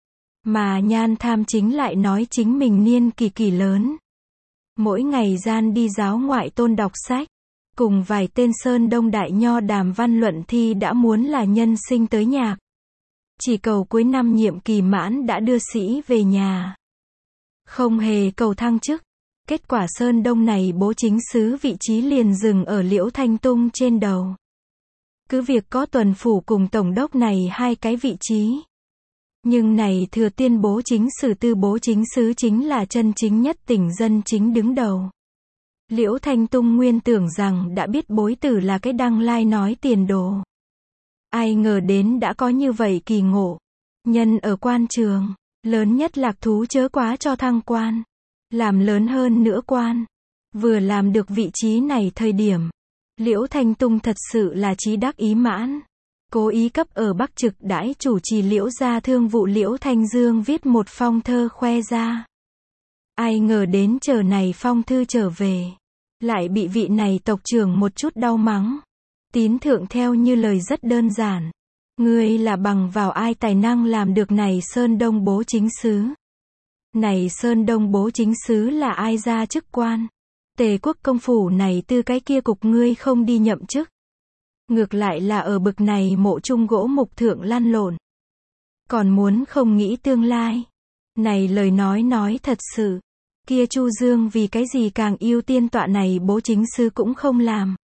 Mà Nhan tham chính lại nói chính mình niên kỳ lớn. Mỗi ngày gian đi giáo ngoại tôn đọc sách. Cùng vài tên Sơn Đông đại nho đàm văn luận thi đã muốn là nhân sinh tới nhạc. Chỉ cầu cuối năm nhiệm kỳ mãn đã đưa sĩ về nhà. Không hề cầu thăng chức. Kết quả Sơn Đông này bố chính sứ vị trí liền dừng ở Liễu Thanh Tung trên đầu. Cứ việc có tuần phủ cùng tổng đốc này hai cái vị trí. Nhưng này thừa tiên bố chính sử Tư bố chính sứ chính là chân chính nhất tỉnh dân chính đứng đầu. Liễu Thanh Tung nguyên tưởng rằng đã biết bối tử là cái đăng lai nói tiền đồ. Ai ngờ đến đã có như vậy kỳ ngộ. Nhân ở quan trường, lớn nhất lạc thú chớ quá cho thăng quan. Làm lớn hơn nữa quan. Vừa làm được vị trí này thời điểm. Liễu Thanh Tung thật sự là chí đắc ý mãn. Cố ý cấp ở Bắc trực đãi chủ trì Liễu gia thương vụ Liễu Thanh Dương viết một phong thơ khoe ra. Ai ngờ đến chờ này phong thư trở về. Lại bị vị này tộc trưởng một chút đau mắng. Tín thượng theo như lời rất đơn giản. Ngươi là bằng vào ai tài năng làm được này Sơn Đông bố chính sứ. Này Sơn Đông bố chính sứ là ai ra chức quan. Tề quốc công phủ này từ cái kia cục ngươi không đi nhậm chức. Ngược lại là ở bực này mộ chung gỗ mục thượng lăn lộn. Còn muốn không nghĩ tương lai. Này lời nói thật sự. Kia Chu Dương vì cái gì càng ưu tiên tọa này bố chính sứ cũng không làm.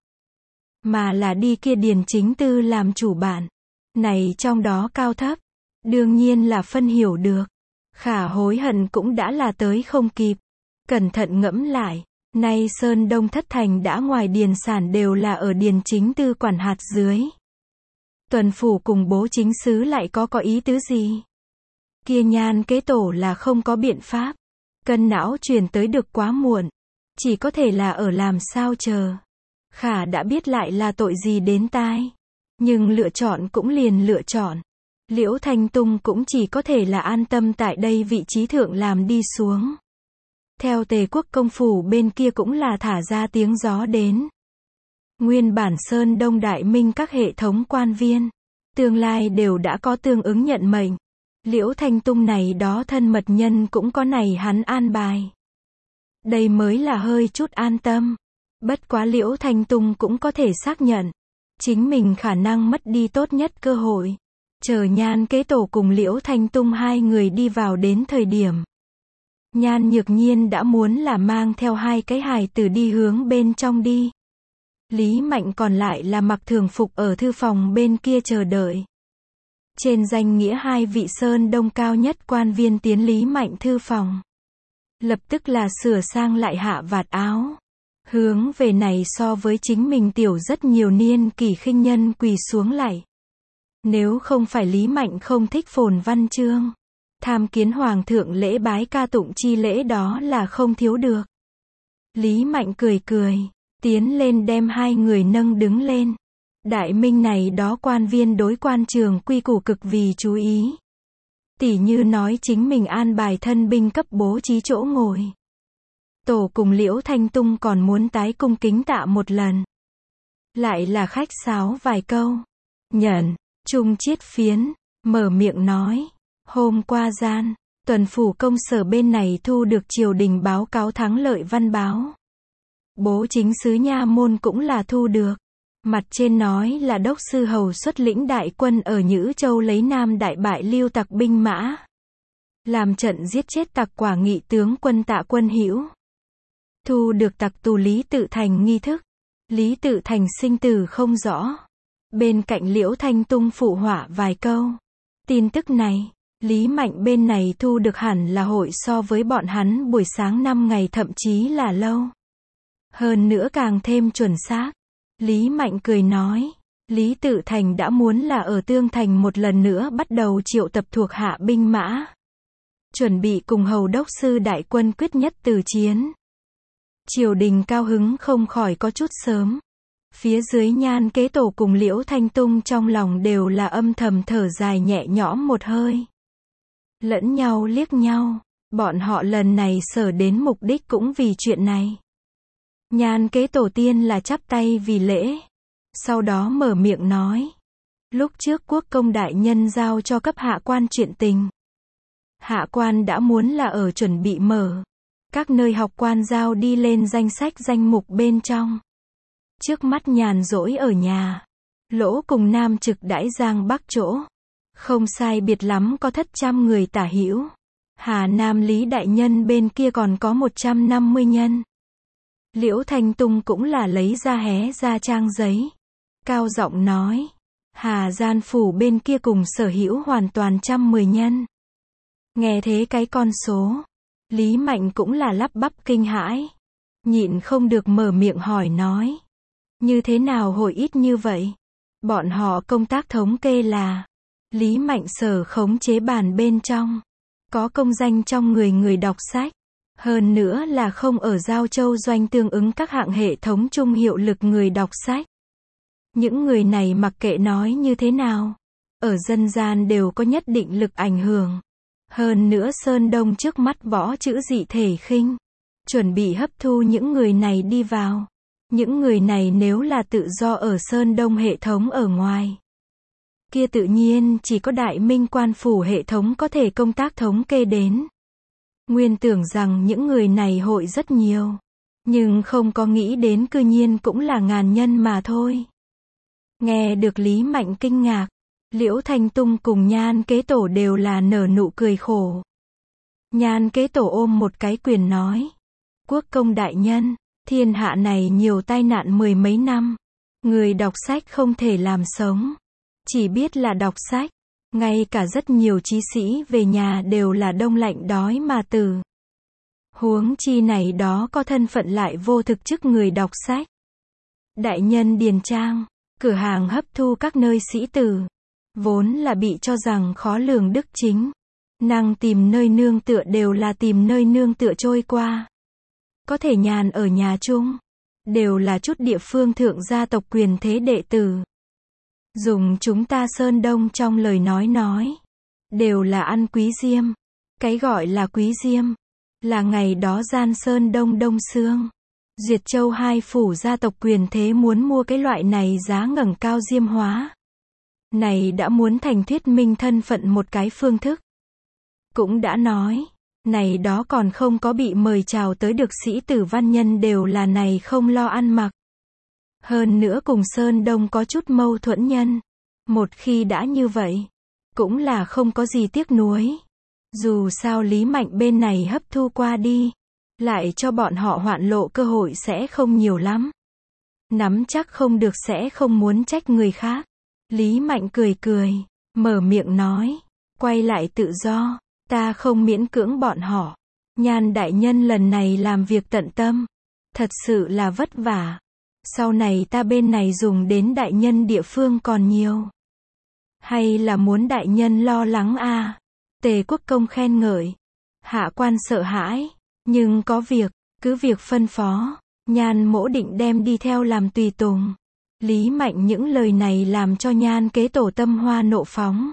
Mà là đi kia Điền Chính Tư làm chủ bản. Này trong đó cao thấp. Đương nhiên là phân hiểu được. Khả hối hận cũng đã là tới không kịp. Cẩn thận ngẫm lại. Nay Sơn Đông thất thành đã ngoài điền sản đều là ở Điền Chính Tư quản hạt dưới. Tuần phủ cùng bố chính sứ lại có ý tứ gì? Kia Nhan kế tổ là không có biện pháp. Cân não truyền tới được quá muộn. Chỉ có thể là ở làm sao chờ. Khả đã biết lại là tội gì đến tai. Nhưng lựa chọn cũng liền lựa chọn. Liễu Thanh Tung cũng chỉ có thể là an tâm tại đây vị trí thượng làm đi xuống. Theo Tề quốc công phủ bên kia cũng là thả ra tiếng gió đến. Nguyên bản Sơn Đông Đại Minh các hệ thống quan viên. Tương lai đều đã có tương ứng nhận mệnh. Liễu Thanh Tung này đó thân mật nhân cũng có này hắn an bài. Đây mới là hơi chút an tâm. Bất quá Liễu Thanh Tung cũng có thể xác nhận. Chính mình khả năng mất đi tốt nhất cơ hội. Chờ Nhan kế tổ cùng Liễu Thanh Tung hai người đi vào đến thời điểm. Nhan Nhược Nhiên đã muốn là mang theo hai cái hài tử đi hướng bên trong đi. Lý Mạnh còn lại là mặc thường phục ở thư phòng bên kia chờ đợi. Trên danh nghĩa hai vị Sơn Đông cao nhất quan viên tiến Lý Mạnh thư phòng. Lập tức là sửa sang lại hạ vạt áo. Hướng về này so với chính mình tiểu rất nhiều niên kỷ khinh nhân quỳ xuống lạy. Nếu không phải Lý Mạnh không thích phồn văn chương. Tham kiến hoàng thượng lễ bái ca tụng chi lễ đó là không thiếu được. Lý Mạnh cười cười. Tiến lên đem hai người nâng đứng lên. Đại Minh này đó quan viên đối quan trường quy củ cực vì chú ý. Tỉ như nói chính mình an bài thân binh cấp bố trí chỗ ngồi. Tổ cùng Liễu Thanh Tung còn muốn tái cung kính tạ một lần. Lại là khách sáo vài câu. Nhận, Trung Chiết Phiến, mở miệng nói. Hôm qua tuần phủ công sở bên này thu được triều đình báo cáo thắng lợi văn báo. Bố chính sứ nha môn cũng là thu được. Mặt trên nói là đốc sư hầu xuất lĩnh đại quân ở Nhữ Châu lấy Nam đại bại Lưu tặc binh mã. Làm trận giết chết tặc Quả Nghị tướng quân Tạ Quân Hữu. Thu được tặc tù Lý Tự Thành nghi thức. Lý Tự Thành sinh tử không rõ. Bên cạnh Liễu Thanh Tung phụ họa vài câu. Tin tức này, Lý Mạnh bên này thu được hẳn là hội so với bọn hắn buổi sáng 5 ngày thậm chí là lâu. Hơn nữa càng thêm chuẩn xác. Lý Mạnh cười nói, Lý Tự Thành đã muốn là ở Tương Thành một lần nữa bắt đầu triệu tập thuộc hạ binh mã. Chuẩn bị cùng hầu đốc sư đại quân quyết nhất từ chiến. Triều đình cao hứng không khỏi có chút sớm. Phía dưới Nhan kế tổ cùng Liễu Thanh Tung trong lòng đều là âm thầm thở dài nhẹ nhõm một hơi. Lẫn nhau liếc nhau, bọn họ lần này sở đến mục đích cũng vì chuyện này. Nhan kế tổ tiên là chắp tay vì lễ. Sau đó mở miệng nói. Lúc trước quốc công đại nhân giao cho cấp hạ quan chuyện tình. Hạ quan đã muốn là ở chuẩn bị mở. Các nơi học quan giao đi lên danh sách danh mục bên trong. Trước mắt nhàn rỗi ở nhà. Lỗ cùng Nam trực đãi Giang Bắc chỗ. Không sai biệt lắm có 700 người tả hữu. Hà Nam Lý đại nhân bên kia còn có 150 nhân. Liễu Thanh Tung cũng là lấy ra hé ra trang giấy. Cao giọng nói. Hà Gian phủ bên kia cùng sở hữu hoàn toàn 110 nhân. Nghe thế cái con số. Lý Mạnh cũng là lắp bắp kinh hãi. Nhịn không được mở miệng hỏi nói. Như thế nào hội ít như vậy? Bọn họ công tác thống kê là. Lý Mạnh Sở khống chế bàn bên trong. Có công danh trong người đọc sách. Hơn nữa là không ở Giao Châu doanh tương ứng các hạng hệ thống chung hiệu lực người đọc sách. Những người này mặc kệ nói như thế nào, ở dân gian đều có nhất định lực ảnh hưởng. Hơn nữa Sơn Đông trước mắt võ chữ dị thể khinh, chuẩn bị hấp thu những người này đi vào. Những người này nếu là tự do ở Sơn Đông hệ thống ở ngoài, kia tự nhiên chỉ có Đại Minh quan phủ hệ thống có thể công tác thống kê đến. Nguyên tưởng rằng những người này hội rất nhiều, nhưng không có nghĩ đến cư nhiên cũng là ngàn nhân mà thôi. Nghe được Lý Mạnh kinh ngạc, Liễu Thanh Tung cùng Nhan Kế Tổ đều là nở nụ cười khổ. Nhan Kế Tổ ôm một cái quyền nói: Quốc công đại nhân, thiên hạ này nhiều tai nạn mười mấy năm, người đọc sách không thể làm sống, chỉ biết là đọc sách, ngay cả rất nhiều chí sĩ về nhà đều là đông lạnh đói mà tử. Huống chi này đó có thân phận lại vô thực chức người đọc sách. Đại nhân điền trang, cửa hàng hấp thu các nơi sĩ tử, vốn là bị cho rằng khó lường đức chính, năng tìm nơi nương tựa đều là tìm nơi nương tựa trôi qua. Có thể nhàn ở nhà chung, đều là chút địa phương thượng gia tộc quyền thế đệ tử. Dùng chúng ta Sơn Đông trong lời nói, đều là ăn quý diêm. Cái gọi là quý diêm, là ngày đó gian Sơn Đông Đông Sương, Duyệt Châu hai phủ gia tộc quyền thế muốn mua cái loại này giá ngẩng cao diêm hóa. Này đã muốn thành thuyết minh thân phận một cái phương thức. Cũng đã nói, này đó còn không có bị mời chào tới được sĩ tử văn nhân đều là này không lo ăn mặc. Hơn nữa cùng Sơn Đông có chút mâu thuẫn nhân. Một khi đã như vậy, cũng là không có gì tiếc nuối. Dù sao Lý Mạnh bên này hấp thu qua đi, lại cho bọn họ hoạn lộ cơ hội sẽ không nhiều lắm. Nắm chắc không được sẽ không muốn trách người khác. Lý Mạnh cười cười, mở miệng nói, quay lại tự do, ta không miễn cưỡng bọn họ. Nhan đại nhân lần này làm việc tận tâm, thật sự là vất vả. Sau này ta bên này dùng đến đại nhân địa phương còn nhiều. Hay là muốn đại nhân lo lắng à? Tề Quốc Công khen ngợi. Hạ quan sợ hãi, nhưng có việc, cứ việc phân phó. Nhan Mỗ định đem đi theo làm tùy tùng. Lý Mạnh những lời này làm cho Nhan Kế Tổ tâm hoa nộ phóng.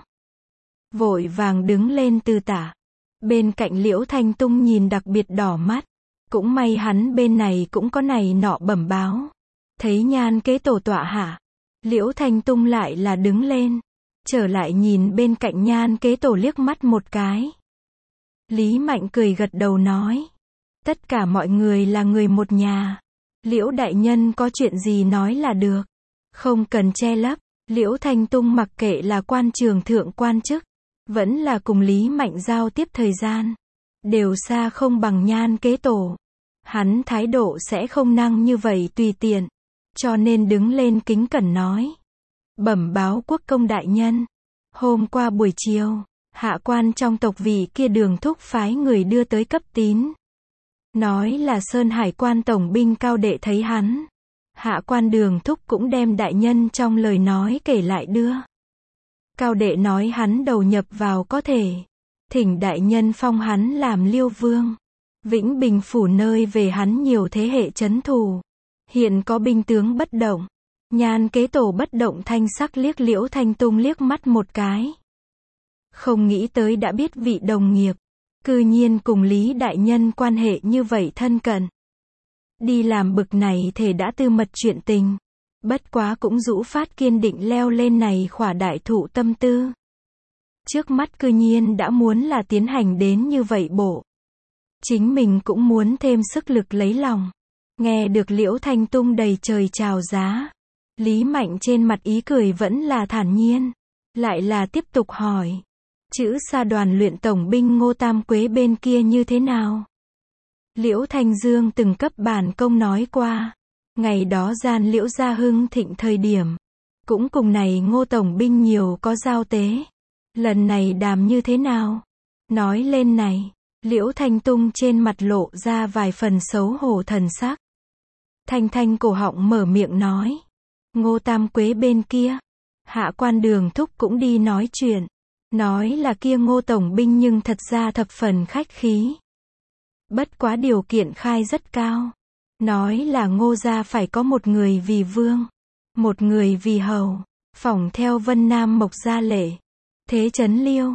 Vội vàng đứng lên từ tả. Bên cạnh Liễu Thanh Tung nhìn đặc biệt đỏ mắt. Cũng may hắn bên này cũng có này nọ bẩm báo. Thấy Nhan Kế Tổ tọa hạ, Liễu Thanh Tung lại là đứng lên, trở lại nhìn bên cạnh Nhan Kế Tổ liếc mắt một cái. Lý Mạnh cười gật đầu nói, tất cả mọi người là người một nhà. Liễu đại nhân có chuyện gì nói là được, không cần che lấp. Liễu Thanh Tung mặc kệ là quan trường thượng quan chức, vẫn là cùng Lý Mạnh giao tiếp thời gian, đều xa không bằng Nhan Kế Tổ. Hắn thái độ sẽ không năng như vậy tùy tiện, cho nên đứng lên kính cẩn nói. Bẩm báo quốc công đại nhân, hôm qua buổi chiều, hạ quan trong tộc vị kia Đường Thúc phái người đưa tới cấp tín. Nói là Sơn Hải quan tổng binh Cao Đệ thấy hắn. Hạ quan Đường Thúc cũng đem đại nhân trong lời nói kể lại đưa. Cao Đệ nói hắn đầu nhập vào có thể, thỉnh đại nhân phong hắn làm Liêu Vương. Vĩnh Bình phủ nơi về hắn nhiều thế hệ trấn thủ. Hiện có binh tướng bất động. Nhan Kế Tổ bất động thanh sắc liếc Liễu Thanh Tung liếc mắt một cái. Không nghĩ tới đã biết vị đồng nghiệp, cư nhiên cùng Lý đại nhân quan hệ như vậy thân cận. Đi làm bực này thể đã tư mật chuyện tình. Bất quá cũng rũ phát kiên định leo lên này khỏa đại thụ tâm tư. Trước mắt cư nhiên đã muốn là tiến hành đến như vậy bộ. Chính mình cũng muốn thêm sức lực lấy lòng. Nghe được Liễu Thanh Tung đầy trời chào giá. Lý Mạnh trên mặt ý cười vẫn là thản nhiên. Lại là tiếp tục hỏi. Chữ Sa đoàn luyện tổng binh Ngô Tam Quế bên kia như thế nào? Liễu Thanh Dương từng cấp bản công nói qua. Ngày đó gian Liễu gia hưng thịnh thời điểm. Cũng cùng này Ngô tổng binh nhiều có giao tế. Lần này đàm như thế nào? Nói lên này. Liễu Thanh Tung trên mặt lộ ra vài phần xấu hổ thần sắc. Thanh cổ họng mở miệng nói. Ngô Tam Quế bên kia. Hạ quan Đường thúc cũng đi nói chuyện. Nói là kia Ngô tổng binh nhưng thật ra thập phần khách khí. Bất quá điều kiện khai rất cao. Nói là Ngô gia phải có một người vì vương, một người vì hầu, phỏng theo Vân Nam Mộc Gia lệ. Thế Trấn Liêu,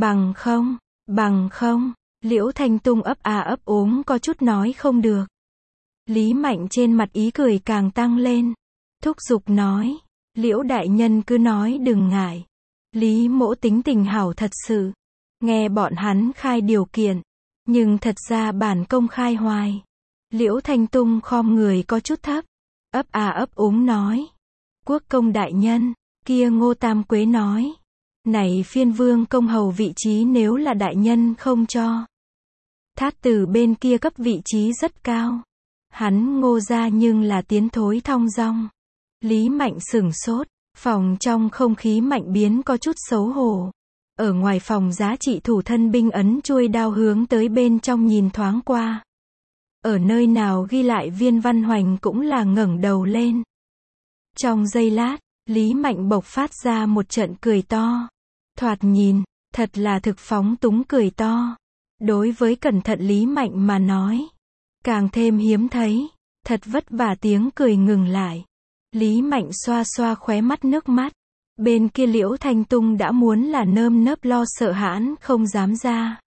bằng không, Liễu Thanh Tung ấp à ấp úng có chút nói không được. Lý Mạnh trên mặt ý cười càng tăng lên. Thúc giục nói, Liễu đại nhân cứ nói đừng ngại. Lý mỗ tính tình hảo thật sự. Nghe bọn hắn khai điều kiện, nhưng thật ra bản công khai hoài. Liễu Thanh Tung khom người có chút thấp, ấp à ấp úng nói. Quốc công đại nhân, kia Ngô Tam Quế nói. Này phiên vương công hầu vị trí nếu là đại nhân không cho. Thát tử bên kia cấp vị trí rất cao. Hắn Ngô gia nhưng là tiến thối thong dong. Lý Mạnh sửng sốt, phòng trong không khí mạnh biến có chút xấu hổ. Ở ngoài phòng giá trị thủ thân binh ấn chuôi đao hướng tới bên trong nhìn thoáng qua. Ở nơi nào ghi lại Viên Văn Hoành cũng là ngẩng đầu lên. Trong giây lát, Lý Mạnh bộc phát ra một trận cười to. Thoạt nhìn, thật là thực phóng túng cười to. Đối với cẩn thận Lý Mạnh mà nói, càng thêm hiếm thấy, thật vất vả tiếng cười ngừng lại. Lý Mạnh xoa xoa khóe mắt nước mắt. Bên kia Liễu Thanh Tung đã muốn là nơm nớp lo sợ hãi không dám ra.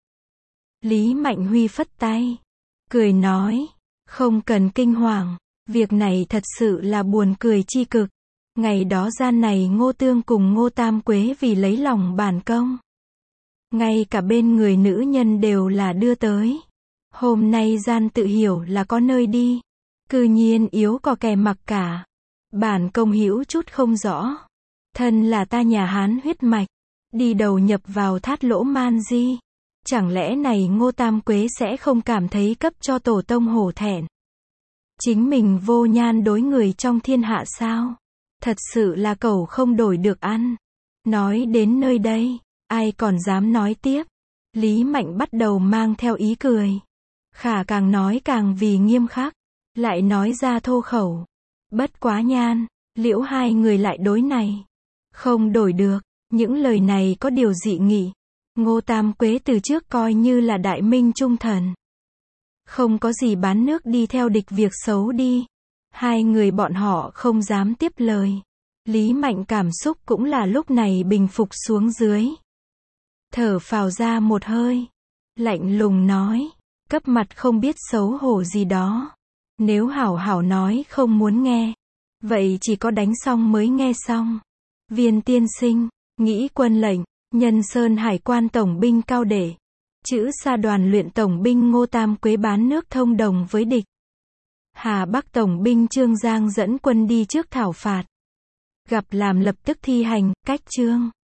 Lý Mạnh huy phất tay, cười nói, không cần kinh hoàng, việc này thật sự là buồn cười chi cực. Ngày đó gian này Ngô Tương cùng Ngô Tam Quế vì lấy lòng bản công. Ngay cả bên người nữ nhân đều là đưa tới. Hôm nay gian tự hiểu là có nơi đi. Cư nhiên yếu có kẻ mặc cả. Bản công hiểu chút không rõ. Thân là ta nhà Hán huyết mạch. Đi đầu nhập vào thát lỗ man di. Chẳng lẽ này Ngô Tam Quế sẽ không cảm thấy cấp cho tổ tông hổ thẹn. Chính mình vô nhan đối người trong thiên hạ sao? Thật sự là cẩu không đổi được ăn. Nói đến nơi đây, ai còn dám nói tiếp. Lý Mạnh bắt đầu mang theo ý cười. Khả càng nói càng vì nghiêm khắc. Lại nói ra thô khẩu. Bất quá nhan, Liễu hai người lại đối này. Không đổi được, những lời này có điều dị nghị. Ngô Tam Quế từ trước coi như là đại minh trung thần. Không có gì bán nước đi theo địch việc xấu đi. Hai người bọn họ không dám tiếp lời. Lý Mạnh cảm xúc cũng là lúc này bình phục xuống dưới. Thở phào ra một hơi. Lạnh lùng nói. Cấp mặt không biết xấu hổ gì đó. Nếu hảo hảo nói không muốn nghe. Vậy chỉ có đánh xong mới nghe xong. Viên tiên sinh, nghĩ quân lệnh, Nhân Sơn Hải quan tổng binh Cao Để. Chữ Sa đoàn luyện tổng binh Ngô Tam Quế bán nước thông đồng với địch. Hà Bắc tổng binh Trương Giang dẫn quân đi trước thảo phạt. Gặp làm lập tức thi hành, cách chương.